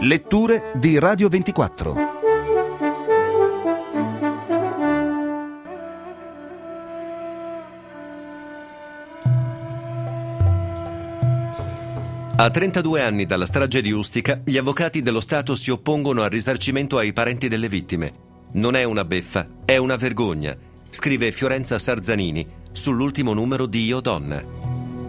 Letture di Radio 24. A 32 anni dalla strage di Ustica, gli avvocati dello Stato si oppongono al risarcimento ai parenti delle vittime. Non è una beffa, è una vergogna, scrive Fiorenza Sarzanini sull'ultimo numero di Io Donna.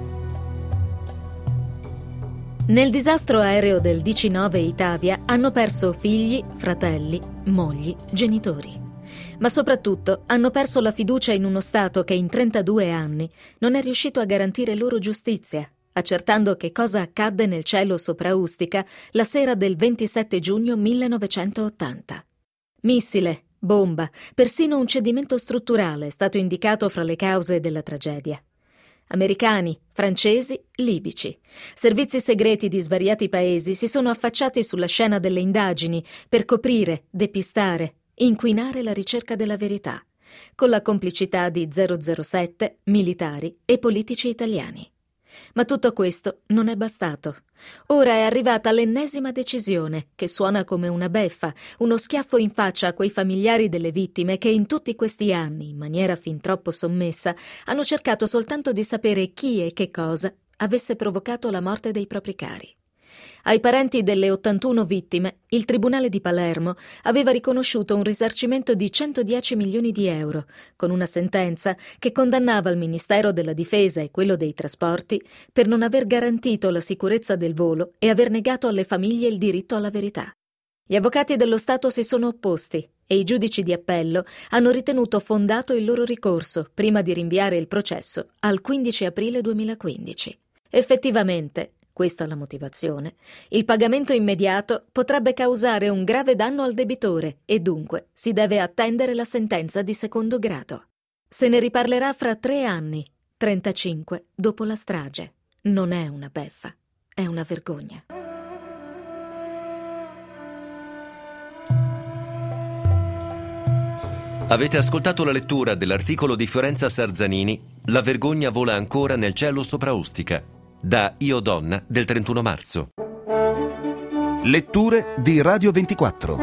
Nel disastro aereo del DC-9 Itavia hanno perso figli, fratelli, mogli, genitori. Ma soprattutto hanno perso la fiducia in uno Stato che in 32 anni non è riuscito a garantire loro giustizia, accertando che cosa accadde nel cielo sopra Ustica la sera del 27 giugno 1980. Missile, bomba, persino un cedimento strutturale è stato indicato fra le cause della tragedia. Americani, francesi, libici. Servizi segreti di svariati paesi si sono affacciati sulla scena delle indagini per coprire, depistare, inquinare la ricerca della verità, con la complicità di 007, militari e politici italiani. Ma tutto questo non è bastato. Ora è arrivata l'ennesima decisione, che suona come una beffa, uno schiaffo in faccia a quei familiari delle vittime che in tutti questi anni, in maniera fin troppo sommessa, hanno cercato soltanto di sapere chi e che cosa avesse provocato la morte dei propri cari. Ai parenti delle 81 vittime, il Tribunale di Palermo aveva riconosciuto un risarcimento di 110 milioni di euro, con una sentenza che condannava il Ministero della Difesa e quello dei Trasporti per non aver garantito la sicurezza del volo e aver negato alle famiglie il diritto alla verità. Gli avvocati dello Stato si sono opposti e i giudici di appello hanno ritenuto fondato il loro ricorso prima di rinviare il processo al 15 aprile 2015. Effettivamente, questa è la motivazione, il pagamento immediato potrebbe causare un grave danno al debitore e dunque si deve attendere la sentenza di secondo grado. Se ne riparlerà fra 3 anni, 35 dopo la strage. Non è una beffa, è una vergogna. Avete ascoltato la lettura dell'articolo di Fiorenza Sarzanini La vergogna vola ancora nel cielo sopra Ustica, da Io Donna del 31 marzo. Letture di Radio 24.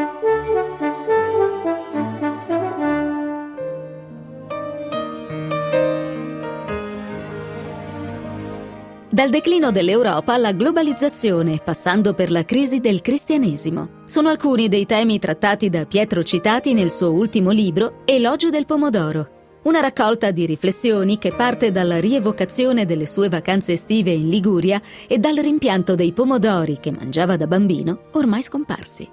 Dal declino dell'Europa alla globalizzazione, passando per la crisi del cristianesimo. Sono alcuni dei temi trattati da Pietro Citati nel suo ultimo libro Elogio del pomodoro. Una raccolta di riflessioni che parte dalla rievocazione delle sue vacanze estive in Liguria e dal rimpianto dei pomodori che mangiava da bambino, ormai scomparsi.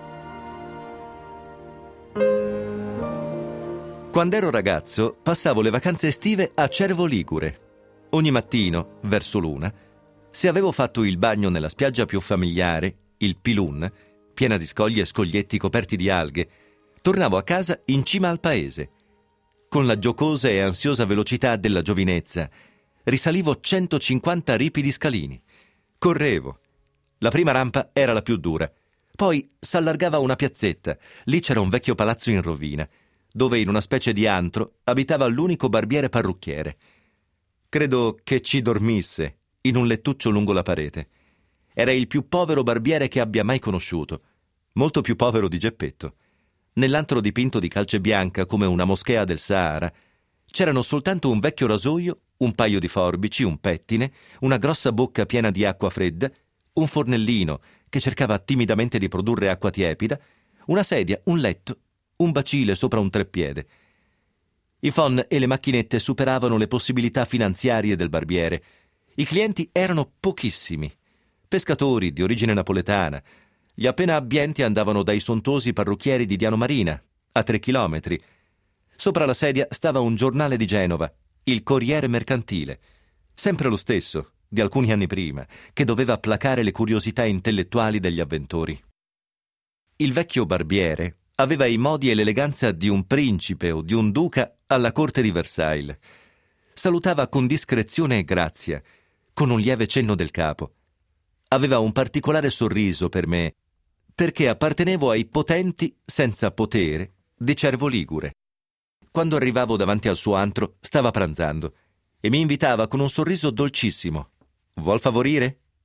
Quando ero ragazzo, passavo le vacanze estive a Cervo Ligure. Ogni mattino, verso l'una, se avevo fatto il bagno nella spiaggia più familiare, il Pilun, piena di scogli e scoglietti coperti di alghe, tornavo a casa in cima al paese. Con la giocosa e ansiosa velocità della giovinezza, risalivo 150 ripidi scalini. Correvo. La prima rampa era la più dura. Poi s'allargava una piazzetta. Lì c'era un vecchio palazzo in rovina, dove in una specie di antro abitava l'unico barbiere parrucchiere. Credo che ci dormisse, in un lettuccio lungo la parete. Era il più povero barbiere che abbia mai conosciuto, molto più povero di Geppetto. Nell'antro dipinto di calce bianca come una moschea del Sahara c'erano soltanto un vecchio rasoio, un paio di forbici, un pettine, una grossa bocca piena di acqua fredda, un fornellino che cercava timidamente di produrre acqua tiepida, una sedia, un letto, un bacile sopra un treppiede. I phon e le macchinette superavano le possibilità finanziarie del barbiere. I clienti erano pochissimi. Pescatori di origine napoletana. Gli appena abbienti andavano dai sontuosi parrucchieri di Diano Marina, a 3 chilometri. Sopra la sedia stava un giornale di Genova, il Corriere Mercantile, sempre lo stesso, di alcuni anni prima, che doveva placare le curiosità intellettuali degli avventori. Il vecchio barbiere aveva i modi e l'eleganza di un principe o di un duca alla corte di Versailles. Salutava con discrezione e grazia, con un lieve cenno del capo. Aveva un particolare sorriso per me, perché appartenevo ai potenti senza potere di Cervo Ligure. Quando arrivavo davanti al suo antro, stava pranzando e mi invitava con un sorriso dolcissimo. «Vuol favorire?»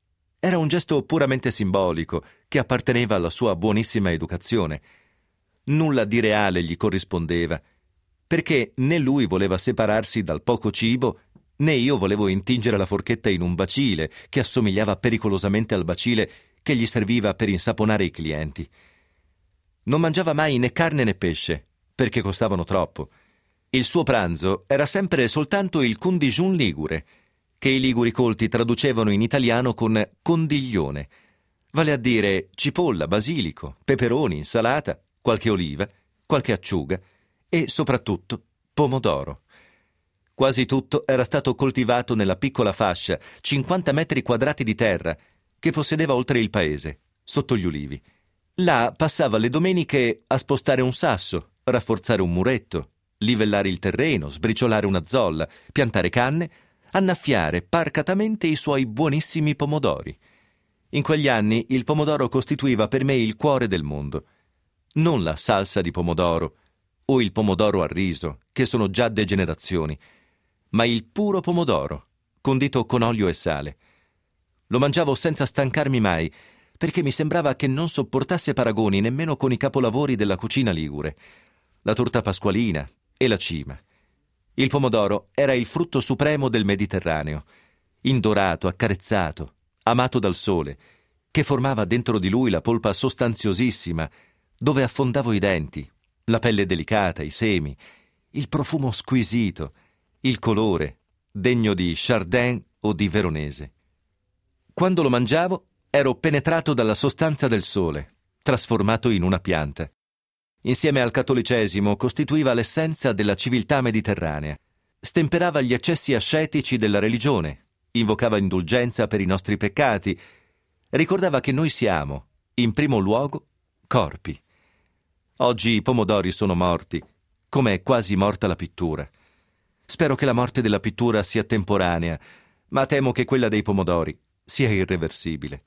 Era un gesto puramente simbolico che apparteneva alla sua buonissima educazione. Nulla di reale gli corrispondeva, perché né lui voleva separarsi dal poco cibo, né io volevo intingere la forchetta in un bacile che assomigliava pericolosamente al bacile che gli serviva per insaponare i clienti. Non mangiava mai né carne né pesce, perché costavano troppo. Il suo pranzo era sempre soltanto il condigiun ligure, che i liguri colti traducevano in italiano con condiglione, vale a dire cipolla, basilico, peperoni, insalata, qualche oliva, qualche acciuga e, soprattutto, pomodoro. Quasi tutto era stato coltivato nella piccola fascia, 50 metri quadrati di terra, che possedeva oltre il paese, sotto gli ulivi. Là passava le domeniche a spostare un sasso, rafforzare un muretto, livellare il terreno, sbriciolare una zolla, piantare canne, annaffiare parcatamente i suoi buonissimi pomodori. In quegli anni il pomodoro costituiva per me il cuore del mondo. Non la salsa di pomodoro o il pomodoro al riso, che sono già degenerazioni, ma il puro pomodoro, condito con olio e sale. Lo mangiavo senza stancarmi mai, perché mi sembrava che non sopportasse paragoni nemmeno con i capolavori della cucina ligure, la torta pasqualina e la cima. Il pomodoro era il frutto supremo del Mediterraneo, indorato, accarezzato, amato dal sole, che formava dentro di lui la polpa sostanziosissima, dove affondavo i denti, la pelle delicata, i semi, il profumo squisito, il colore, degno di Chardin o di Veronese. Quando lo mangiavo, ero penetrato dalla sostanza del sole, trasformato in una pianta. Insieme al cattolicesimo costituiva l'essenza della civiltà mediterranea. Stemperava gli eccessi ascetici della religione, invocava indulgenza per i nostri peccati, ricordava che noi siamo, in primo luogo, corpi. Oggi i pomodori sono morti, come è quasi morta la pittura. Spero che la morte della pittura sia temporanea, ma temo che quella dei pomodori sia irreversibile.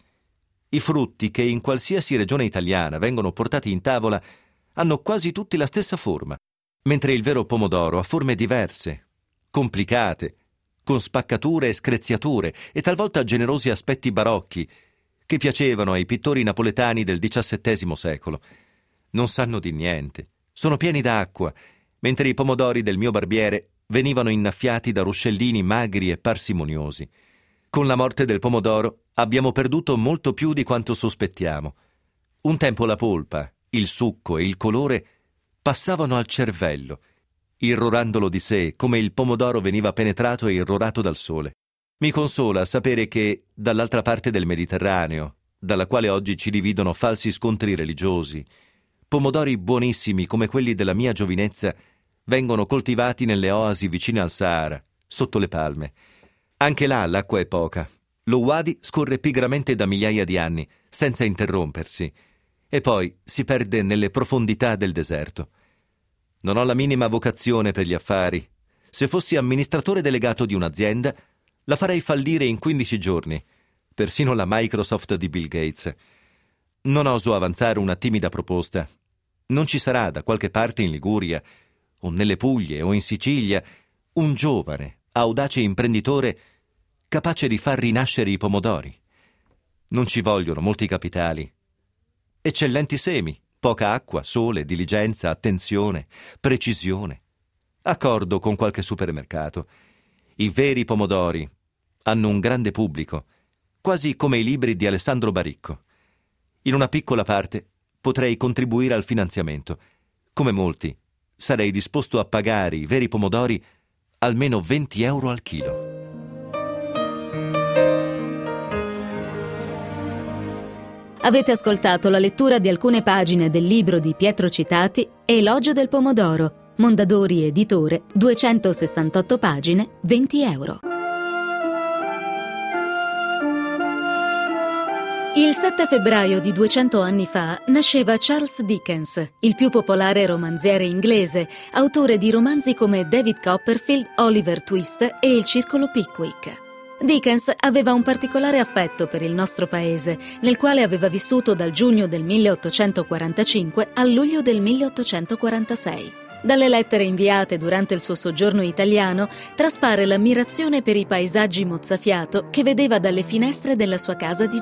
I frutti che in qualsiasi regione italiana vengono portati in tavola hanno quasi tutti la stessa forma, mentre il vero pomodoro ha forme diverse, complicate, con spaccature e screziature e talvolta generosi aspetti barocchi che piacevano ai pittori napoletani del XVII secolo. Non sanno di niente, sono pieni d'acqua, mentre i pomodori del mio barbiere venivano innaffiati da ruscellini magri e parsimoniosi. Con la morte del pomodoro abbiamo perduto molto più di quanto sospettiamo. Un tempo la polpa, il succo e il colore passavano al cervello, irrorandolo di sé come il pomodoro veniva penetrato e irrorato dal sole. Mi consola sapere che, dall'altra parte del Mediterraneo, dalla quale oggi ci dividono falsi scontri religiosi, pomodori buonissimi come quelli della mia giovinezza vengono coltivati nelle oasi vicine al Sahara, sotto le palme. Anche là l'acqua è poca. Lo Wadi scorre pigramente da migliaia di anni, senza interrompersi, e poi si perde nelle profondità del deserto. Non ho la minima vocazione per gli affari. Se fossi amministratore delegato di un'azienda, la farei fallire in 15 giorni, persino la Microsoft di Bill Gates. Non oso avanzare una timida proposta. Non ci sarà da qualche parte in Liguria, o nelle Puglie, o in Sicilia, un giovane, audace imprenditore capace di far rinascere i pomodori. Non ci vogliono molti capitali. Eccellenti semi, poca acqua, sole, diligenza, attenzione, precisione. Accordo con qualche supermercato. I veri pomodori hanno un grande pubblico, quasi come i libri di Alessandro Baricco. In una piccola parte potrei contribuire al finanziamento. Come molti, sarei disposto a pagare i veri pomodori almeno 20 euro al chilo. Avete ascoltato la lettura di alcune pagine del libro di Pietro Citati, Elogio del pomodoro, Mondadori Editore, 268 pagine, 20 euro. Il 7 febbraio di 200 anni fa nasceva Charles Dickens, il più popolare romanziere inglese, autore di romanzi come David Copperfield, Oliver Twist e Il Circolo Pickwick. Dickens aveva un particolare affetto per il nostro paese, nel quale aveva vissuto dal giugno del 1845 al luglio del 1846. Dalle lettere inviate durante il suo soggiorno italiano traspare l'ammirazione per i paesaggi mozzafiato che vedeva dalle finestre della sua casa di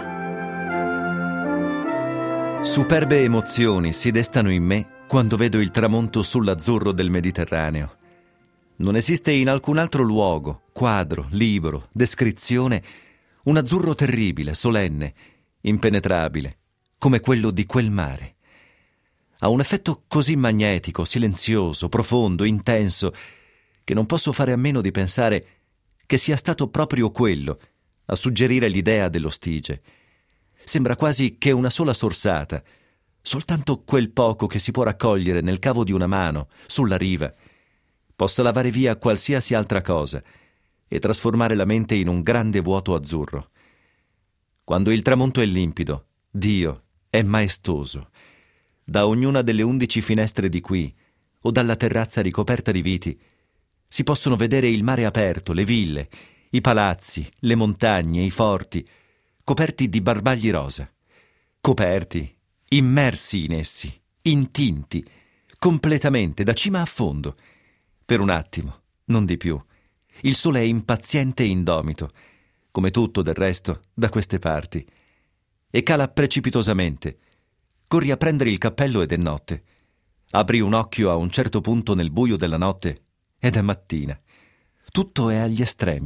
Genova. Superbe emozioni si destano in me quando vedo il tramonto sull'azzurro del Mediterraneo. Non esiste in alcun altro luogo, quadro, libro, descrizione, un azzurro terribile, solenne, impenetrabile, come quello di quel mare. Ha un effetto così magnetico, silenzioso, profondo, intenso, che non posso fare a meno di pensare che sia stato proprio quello a suggerire l'idea dello Stige. Sembra quasi che una sola sorsata, soltanto quel poco che si può raccogliere nel cavo di una mano, sulla riva, possa lavare via qualsiasi altra cosa e trasformare la mente in un grande vuoto azzurro. Quando il tramonto è limpido, Dio è maestoso. Da ognuna delle 11 finestre di qui, o dalla terrazza ricoperta di viti, si possono vedere il mare aperto, le ville, i palazzi, le montagne, i forti, coperti di barbagli rosa. Coperti, immersi in essi, intinti, completamente, da cima a fondo. Per un attimo, non di più. Il sole è impaziente e indomito, come tutto del resto da queste parti, e cala precipitosamente. Corri a prendere il cappello ed è notte. Apri un occhio a un certo punto nel buio della notte ed è mattina. Tutto è agli estremi.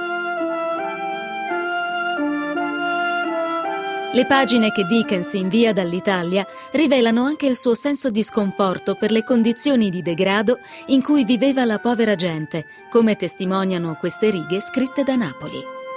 Le pagine che Dickens invia dall'Italia rivelano anche il suo senso di sconforto per le condizioni di degrado in cui viveva la povera gente, come testimoniano queste righe scritte da Napoli.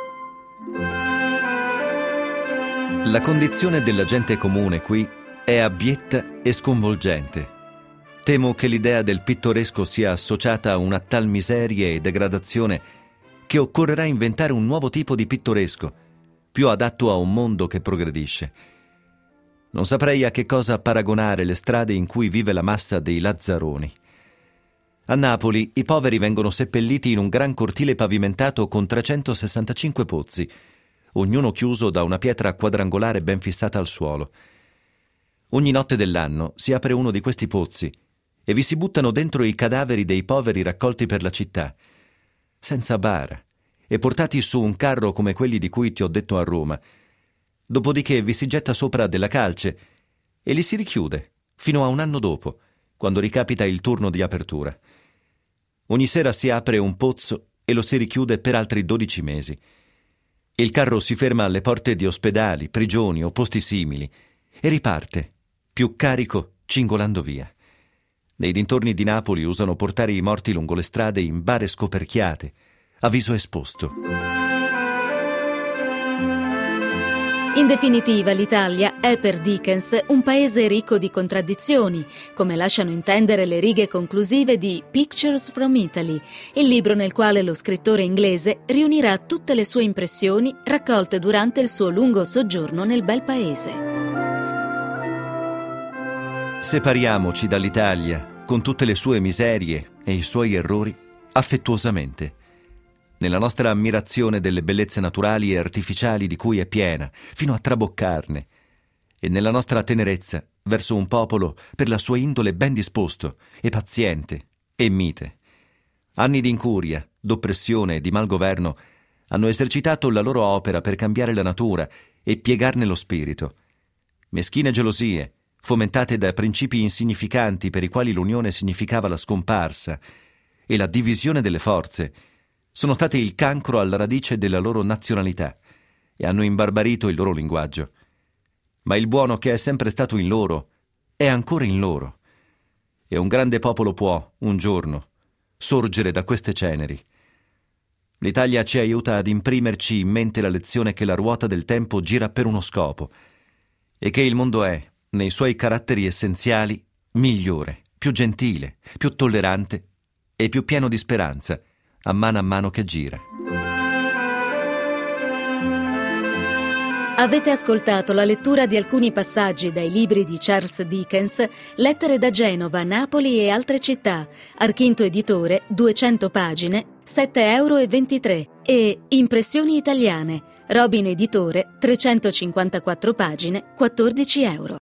La condizione della gente comune qui è abbietta e sconvolgente. Temo che l'idea del pittoresco sia associata a una tal miseria e degradazione che occorrerà inventare un nuovo tipo di pittoresco, più adatto a un mondo che progredisce. Non saprei a che cosa paragonare le strade in cui vive la massa dei lazzaroni. A Napoli i poveri vengono seppelliti in un gran cortile pavimentato con 365 pozzi, ognuno chiuso da una pietra quadrangolare ben fissata al suolo. Ogni notte dell'anno si apre uno di questi pozzi e vi si buttano dentro i cadaveri dei poveri raccolti per la città, senza bara, e portati su un carro come quelli di cui ti ho detto a Roma. Dopodiché vi si getta sopra della calce e li si richiude fino a un anno dopo, quando ricapita il turno di apertura. Ogni sera si apre un pozzo e lo si richiude per altri 12 mesi. Il carro si ferma alle porte di ospedali, prigioni o posti simili e riparte, più carico, cingolando via. Nei dintorni di Napoli usano portare i morti lungo le strade in bare scoperchiate, a viso esposto. In definitiva, l'Italia è per Dickens un paese ricco di contraddizioni, come lasciano intendere le righe conclusive di Pictures from Italy, il libro nel quale lo scrittore inglese riunirà tutte le sue impressioni raccolte durante il suo lungo soggiorno nel bel paese. Separiamoci dall'Italia, con tutte le sue miserie e i suoi errori, affettuosamente. Nella nostra ammirazione delle bellezze naturali e artificiali di cui è piena, fino a traboccarne, e nella nostra tenerezza verso un popolo per la sua indole ben disposto e paziente e mite. Anni di incuria, d'oppressione e di malgoverno hanno esercitato la loro opera per cambiare la natura e piegarne lo spirito. Meschine gelosie, fomentate da principi insignificanti per i quali l'unione significava la scomparsa e la divisione delle forze, sono state il cancro alla radice della loro nazionalità e hanno imbarbarito il loro linguaggio. Ma il buono che è sempre stato in loro è ancora in loro. E un grande popolo può, un giorno, sorgere da queste ceneri. L'Italia ci aiuta ad imprimerci in mente la lezione che la ruota del tempo gira per uno scopo e che il mondo è, nei suoi caratteri essenziali, migliore, più gentile, più tollerante e più pieno di speranza a mano che gira. Avete ascoltato la lettura di alcuni passaggi dai libri di Charles Dickens, Lettere da Genova, Napoli e altre città, Archinto Editore, 200 pagine, €7,23 e Impressioni italiane, Robin Editore, 354 pagine, €14.